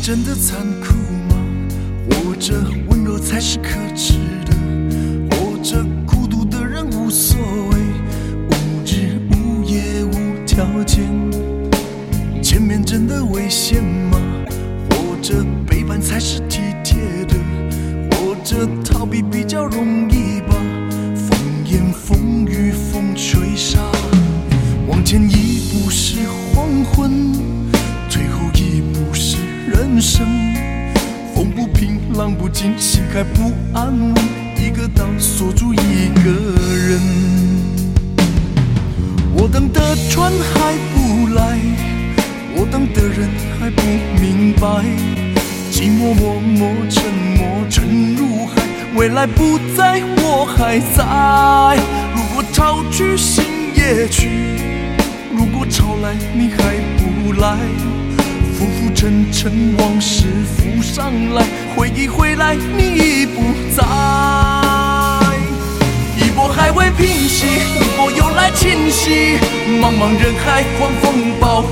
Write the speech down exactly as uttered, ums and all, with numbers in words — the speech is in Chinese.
真的残酷吗？活着温柔才是可耻的，活着孤独的人无所谓，无日无夜无条件。前面真的危险吗？活着背叛才是体贴的，活着逃避比较容易吧。风言风语风吹沙，往前一步是黄昏，退后一步是人生。风不平浪不静，心还不安稳，一个岛锁住一个人。我等的船还不来，我等的人还不明白，寂寞默默沉默沉入海，未来不在我还在。如果潮去心也去，如果潮来你还不来，浮浮沉沉往事浮上来，回忆回来你已不在。一波还未平息，一波又来侵袭，茫茫人海狂风暴